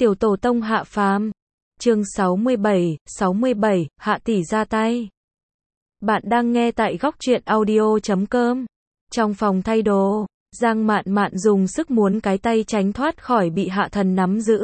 Tiểu tổ tông hạ phàm. Chương 67, Hạ tỷ ra tay. Bạn đang nghe tại góc truyện audio.com. Trong phòng thay đồ, Giang Mạn Mạn dùng sức muốn cái tay tránh thoát khỏi bị Hạ Thần nắm giữ.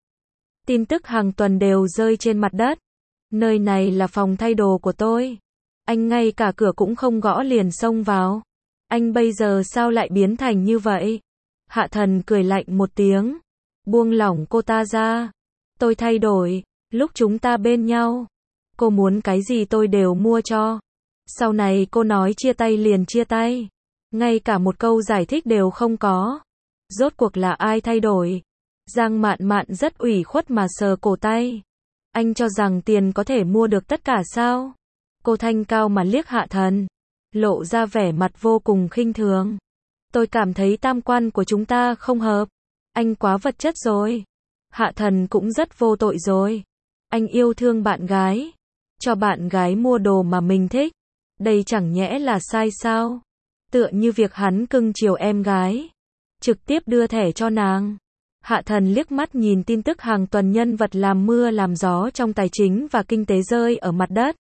Tin tức hàng tuần đều rơi trên mặt đất. Nơi này là phòng thay đồ của tôi. Anh ngay cả cửa cũng không gõ liền xông vào. Anh bây giờ sao lại biến thành như vậy? Hạ Thần cười lạnh một tiếng, buông lỏng cô ta ra. Tôi thay đổi, lúc chúng ta bên nhau, cô muốn cái gì tôi đều mua cho. Sau này cô nói chia tay liền chia tay, ngay cả một câu giải thích đều không có. Rốt cuộc là ai thay đổi? Giang Mạn Mạn rất ủy khuất mà sờ cổ tay. Anh cho rằng tiền có thể mua được tất cả sao? Cô thanh cao mà liếc Hạ Thần, lộ ra vẻ mặt vô cùng khinh thường. Tôi cảm thấy tam quan của chúng ta không hợp. Anh quá vật chất rồi. Hạ Thần cũng rất vô tội rồi. Anh yêu thương bạn gái, cho bạn gái mua đồ mà mình thích. Đây chẳng nhẽ là sai sao? Tựa như việc hắn cưng chiều em gái, trực tiếp đưa thẻ cho nàng. Hạ Thần liếc mắt nhìn tin tức hàng tuần nhân vật làm mưa làm gió trong tài chính và kinh tế rơi ở mặt đất.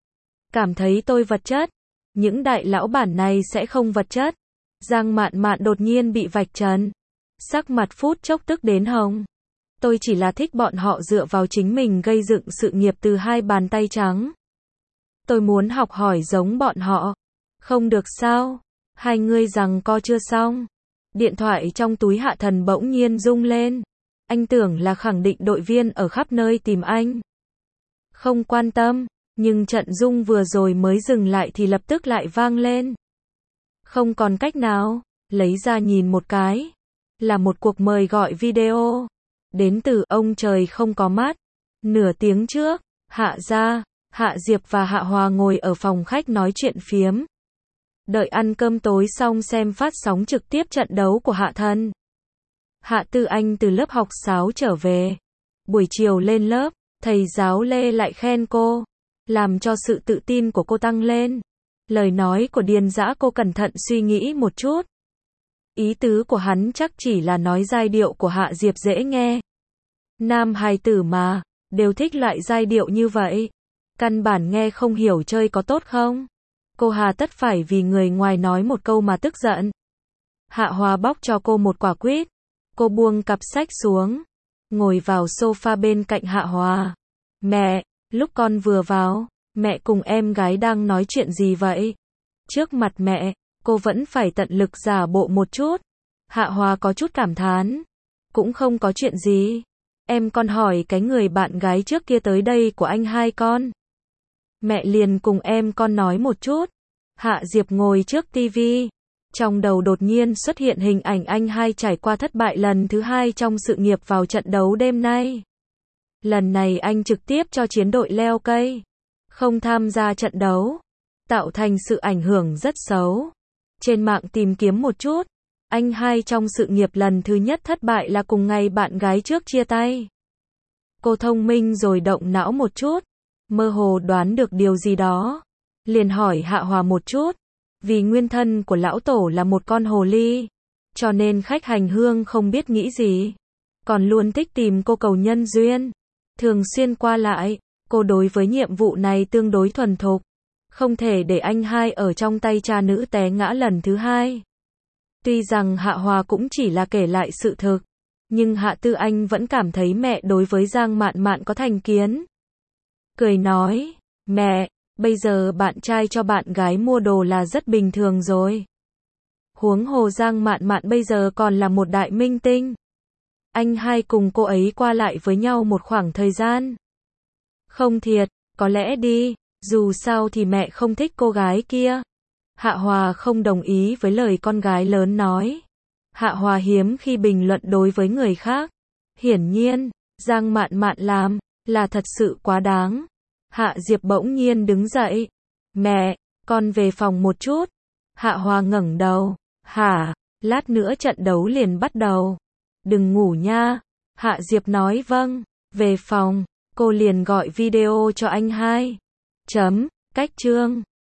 Cảm thấy tôi vật chất. Những đại lão bản này sẽ không vật chất. Giang Mạn Mạn đột nhiên bị vạch trần. Sắc mặt phút chốc tức đến hồng. Tôi chỉ là thích bọn họ dựa vào chính mình gây dựng sự nghiệp từ hai bàn tay trắng. Tôi muốn học hỏi giống bọn họ. Không được sao? Hai người giằng co chưa xong. Điện thoại trong túi Hạ Thần bỗng nhiên rung lên. Anh tưởng là khẳng định đội viên ở khắp nơi tìm anh. Không quan tâm, nhưng trận rung vừa rồi mới dừng lại thì lập tức lại vang lên. Không còn cách nào, lấy ra nhìn một cái. Là một cuộc mời gọi video. Đến từ ông trời không có mắt. Nửa tiếng trước, Hạ gia, Hạ Diệp và Hạ Hòa ngồi ở phòng khách nói chuyện phiếm. Đợi ăn cơm tối xong xem phát sóng trực tiếp trận đấu của Hạ Thần. Hạ Tư Anh từ lớp học sáo trở về. Buổi chiều lên lớp, thầy giáo Lê lại khen cô, làm cho sự tự tin của cô tăng lên. Lời nói của Điền Dã cô cẩn thận suy nghĩ một chút. Ý tứ của hắn chắc chỉ là nói giai điệu của Hạ Diệp dễ nghe. Nam hài tử mà, đều thích loại giai điệu như vậy. Căn bản nghe không hiểu chơi có tốt không? Cô hà tất phải vì người ngoài nói một câu mà tức giận. Hạ Hòa bóc cho cô một quả quýt. Cô buông cặp sách xuống, ngồi vào sofa bên cạnh Hạ Hòa. Mẹ, lúc con vừa vào, mẹ cùng em gái đang nói chuyện gì vậy? Trước mặt mẹ, cô vẫn phải tận lực giả bộ một chút. Hạ Hòa có chút cảm thán. Cũng không có chuyện gì. Em con hỏi cái người bạn gái trước kia tới đây của anh hai con. Mẹ liền cùng em con nói một chút. Hạ Diệp ngồi trước tivi. Trong đầu đột nhiên xuất hiện hình ảnh anh hai trải qua thất bại lần thứ hai trong sự nghiệp vào trận đấu đêm nay. Lần này anh trực tiếp cho chiến đội leo cây, không tham gia trận đấu, tạo thành sự ảnh hưởng rất xấu. Trên mạng tìm kiếm một chút, anh hai trong sự nghiệp lần thứ nhất thất bại là cùng ngày bạn gái trước chia tay. Cô thông minh rồi động não một chút, mơ hồ đoán được điều gì đó, liền hỏi Hạ Hòa một chút. Vì nguyên thân của lão tổ là một con hồ ly, cho nên khách hành hương không biết nghĩ gì, còn luôn thích tìm cô cầu nhân duyên, thường xuyên qua lại. Cô đối với nhiệm vụ này tương đối thuần thục, không thể để anh hai ở trong tay cha nữ té ngã lần thứ hai. Tuy rằng Hạ Hòa cũng chỉ là kể lại sự thực, nhưng Hạ Tư Anh vẫn cảm thấy mẹ đối với Giang Mạn Mạn có thành kiến. Cười nói, mẹ, bây giờ bạn trai cho bạn gái mua đồ là rất bình thường rồi. Huống hồ Giang Mạn Mạn bây giờ còn là một đại minh tinh. Anh hai cùng cô ấy qua lại với nhau một khoảng thời gian. Không thiệt, có lẽ đi, dù sao thì mẹ không thích cô gái kia. Hạ Hòa không đồng ý với lời con gái lớn nói. Hạ Hòa hiếm khi bình luận đối với người khác. Hiển nhiên, Giang Mạn Mạn làm là thật sự quá đáng. Hạ Diệp bỗng nhiên đứng dậy. Mẹ, con về phòng một chút. Hạ Hòa ngẩng đầu. Hả, lát nữa trận đấu liền bắt đầu. Đừng ngủ nha. Hạ Diệp nói vâng. Về phòng, cô liền gọi video cho anh hai. Cách chương.